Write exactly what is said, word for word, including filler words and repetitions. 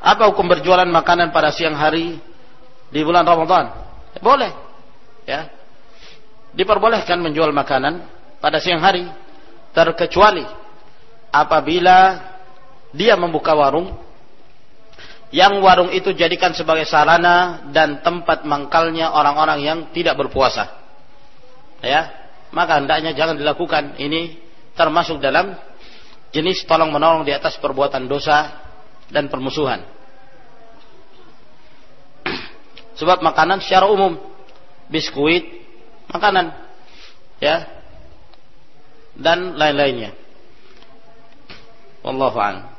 Apa hukum berjualan makanan pada siang hari di bulan Ramadan? Boleh, ya. Diperbolehkan menjual makanan pada siang hari, terkecuali apabila dia membuka warung, yang warung itu jadikan sebagai sarana dan tempat mangkalnya orang-orang yang tidak berpuasa, ya, maka hendaknya jangan dilakukan. Ini termasuk dalam jenis tolong menolong di atas perbuatan dosa dan permusuhan. Sebab makanan secara umum, biskuit, makanan, ya, dan lain-lainnya. Wallahu a'lam.